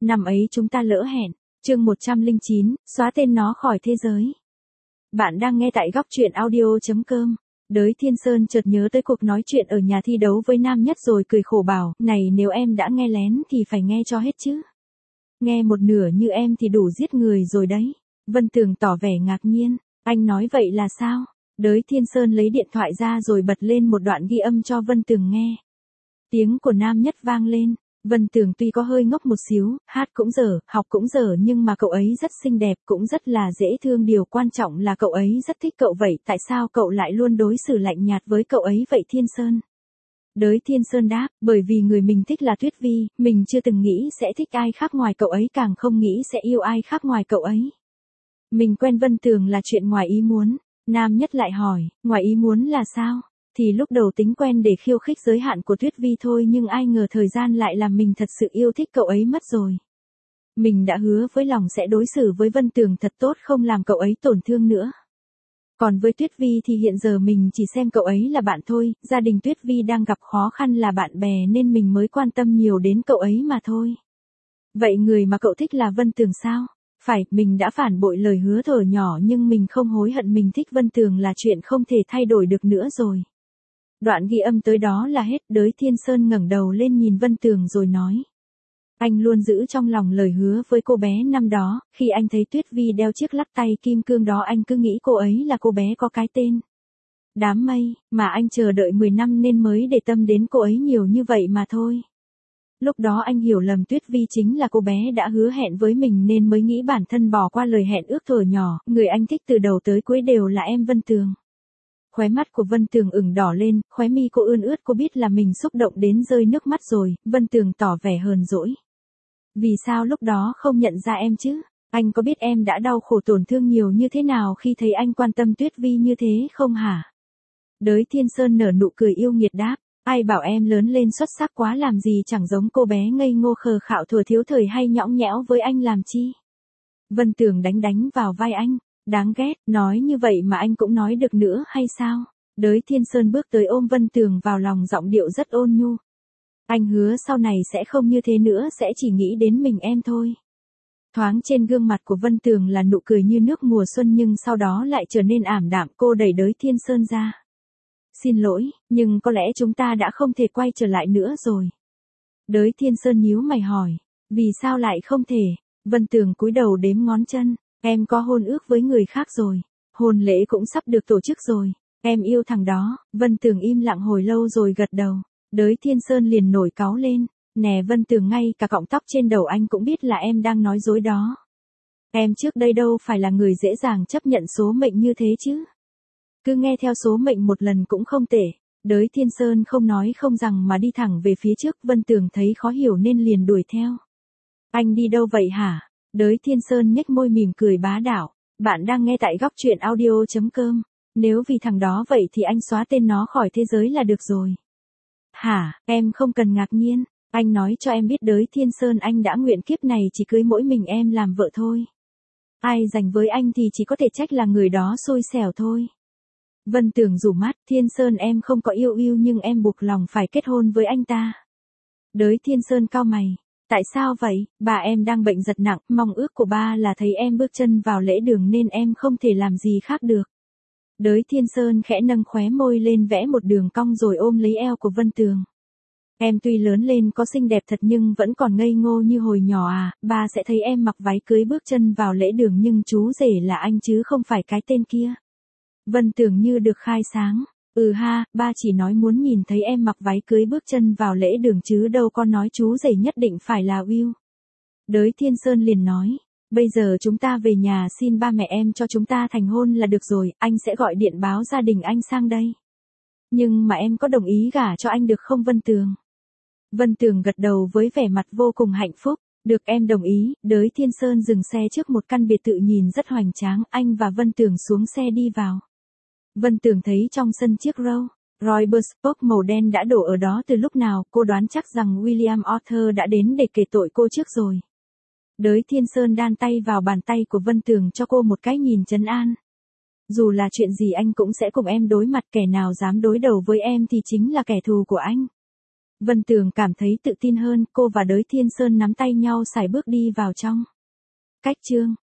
Năm ấy chúng ta lỡ hẹn. Chương 109, xóa tên nó khỏi thế giới. Bạn đang nghe tại góc truyện audio.com. Đới Thiên Sơn chợt nhớ tới cuộc nói chuyện ở nhà thi đấu với Nam Nhất rồi cười khổ bảo, này nếu em đã nghe lén thì phải nghe cho hết chứ. Nghe một nửa như em thì đủ giết người rồi đấy. Vân Tường tỏ vẻ ngạc nhiên, anh nói vậy là sao? Đới Thiên Sơn lấy điện thoại ra rồi bật lên một đoạn ghi âm cho Vân Tường nghe. Tiếng của Nam Nhất vang lên. Vân Tường tuy có hơi ngốc một xíu, hát cũng dở, học cũng dở nhưng mà cậu ấy rất xinh đẹp, cũng rất là dễ thương, điều quan trọng là cậu ấy rất thích cậu vậy, tại sao cậu lại luôn đối xử lạnh nhạt với cậu ấy vậy Thiên Sơn? Đới Thiên Sơn đáp, bởi vì người mình thích là Tuyết Vi, mình chưa từng nghĩ sẽ thích ai khác ngoài cậu ấy, càng không nghĩ sẽ yêu ai khác ngoài cậu ấy. Mình quen Vân Tường là chuyện ngoài ý muốn. Nam Nhất lại hỏi, ngoài ý muốn là sao? Thì lúc đầu tính quen để khiêu khích giới hạn của Tuyết Vi thôi, nhưng ai ngờ thời gian lại làm mình thật sự yêu thích cậu ấy mất rồi. Mình đã hứa với lòng sẽ đối xử với Vân Tường thật tốt, không làm cậu ấy tổn thương nữa. Còn với Tuyết Vi thì hiện giờ mình chỉ xem cậu ấy là bạn thôi, gia đình Tuyết Vi đang gặp khó khăn là bạn bè nên mình mới quan tâm nhiều đến cậu ấy mà thôi. Vậy người mà cậu thích là Vân Tường sao? Phải, mình đã phản bội lời hứa thuở nhỏ nhưng mình không hối hận, mình thích Vân Tường là chuyện không thể thay đổi được nữa rồi. Đoạn ghi âm tới đó là hết. Đới Thiên Sơn ngẩng đầu lên nhìn Vân Tường rồi nói. Anh luôn giữ trong lòng lời hứa với cô bé năm đó, khi anh thấy Tuyết Vi đeo chiếc lắc tay kim cương đó anh cứ nghĩ cô ấy là cô bé có cái tên Đám Mây, mà anh chờ đợi 10 năm nên mới để tâm đến cô ấy nhiều như vậy mà thôi. Lúc đó anh hiểu lầm Tuyết Vi chính là cô bé đã hứa hẹn với mình nên mới nghĩ bản thân bỏ qua lời hẹn ước thuở nhỏ, người anh thích từ đầu tới cuối đều là em Vân Tường. Khóe mắt của Vân Tường ửng đỏ lên, khóe mi cô ươn ướt, cô biết là mình xúc động đến rơi nước mắt rồi. Vân Tường tỏ vẻ hờn dỗi. Vì sao lúc đó không nhận ra em chứ? Anh có biết em đã đau khổ tổn thương nhiều như thế nào khi thấy anh quan tâm Tuyết Vi như thế không hả? Đới Thiên Sơn nở nụ cười yêu nghiệt đáp. Ai bảo em lớn lên xuất sắc quá làm gì chẳng giống cô bé ngây ngô khờ khạo thuở thiếu thời hay nhõng nhẽo với anh làm chi? Vân Tường đánh vào vai anh. Đáng ghét, nói như vậy mà anh cũng nói được nữa hay sao? Đới Thiên Sơn bước tới ôm Vân Tường vào lòng, giọng điệu rất ôn nhu. Anh hứa sau này sẽ không như thế nữa, sẽ chỉ nghĩ đến mình em thôi. Thoáng trên gương mặt của Vân Tường là nụ cười như nước mùa xuân nhưng sau đó lại trở nên ảm đạm. Cô đẩy Đới Thiên Sơn ra. Xin lỗi, nhưng có lẽ chúng ta đã không thể quay trở lại nữa rồi. Đới Thiên Sơn nhíu mày hỏi. Vì sao lại không thể? Vân Tường cúi đầu đếm ngón chân. Em có hôn ước với người khác rồi. Hôn lễ cũng sắp được tổ chức rồi. Em yêu thằng đó. Vân Tường im lặng hồi lâu rồi gật đầu. Đới Thiên Sơn liền nổi cáu lên. Nè Vân Tường, ngay cả cọng tóc trên đầu anh cũng biết là em đang nói dối đó. Em trước đây đâu phải là người dễ dàng chấp nhận số mệnh như thế chứ. Cứ nghe theo số mệnh một lần cũng không tệ. Đới Thiên Sơn không nói không rằng mà đi thẳng về phía trước. Vân Tường thấy khó hiểu nên liền đuổi theo. Anh đi đâu vậy hả? Đới Thiên Sơn nhếch môi mỉm cười bá đạo. Bạn đang nghe tại góc truyện audio.com. Nếu vì thằng đó vậy thì anh xóa tên nó khỏi thế giới là được rồi. Hả, em không cần ngạc nhiên. Anh nói cho em biết Đới Thiên Sơn, anh đã nguyện kiếp này chỉ cưới mỗi mình em làm vợ thôi. Ai dành với anh thì chỉ có thể trách là người đó xui xẻo thôi. Vân Tường rủ mắt. Thiên Sơn, em không có yêu nhưng em buộc lòng phải kết hôn với anh ta. Đới Thiên Sơn cau mày. Tại sao vậy? Ba em đang bệnh giật nặng, mong ước của ba là thấy em bước chân vào lễ đường nên em không thể làm gì khác được. Đới Thiên Sơn khẽ nâng khóe môi lên vẽ một đường cong rồi ôm lấy eo của Vân Tường. Em tuy lớn lên có xinh đẹp thật nhưng vẫn còn ngây ngô như hồi nhỏ à, ba sẽ thấy em mặc váy cưới bước chân vào lễ đường nhưng chú rể là anh chứ không phải cái tên kia. Vân Tường như được khai sáng. Ừ ha, ba chỉ nói muốn nhìn thấy em mặc váy cưới bước chân vào lễ đường chứ đâu có nói chú rể nhất định phải là Will. Đới Thiên Sơn liền nói, bây giờ chúng ta về nhà xin ba mẹ em cho chúng ta thành hôn là được rồi, anh sẽ gọi điện báo gia đình anh sang đây. Nhưng mà em có đồng ý gả cho anh được không Vân Tường? Vân Tường gật đầu với vẻ mặt vô cùng hạnh phúc. Được, em đồng ý. Đới Thiên Sơn dừng xe trước một căn biệt thự nhìn rất hoành tráng, anh và Vân Tường xuống xe đi vào. Vân Tường thấy trong sân chiếc Royce Bespoke màu đen đã đổ ở đó từ lúc nào, cô đoán chắc rằng William Arthur đã đến để kể tội cô trước rồi. Đới Thiên Sơn đan tay vào bàn tay của Vân Tường cho cô một cái nhìn trấn an. Dù là chuyện gì anh cũng sẽ cùng em đối mặt, kẻ nào dám đối đầu với em thì chính là kẻ thù của anh. Vân Tường cảm thấy tự tin hơn, cô và Đới Thiên Sơn nắm tay nhau sải bước đi vào trong. Cách chương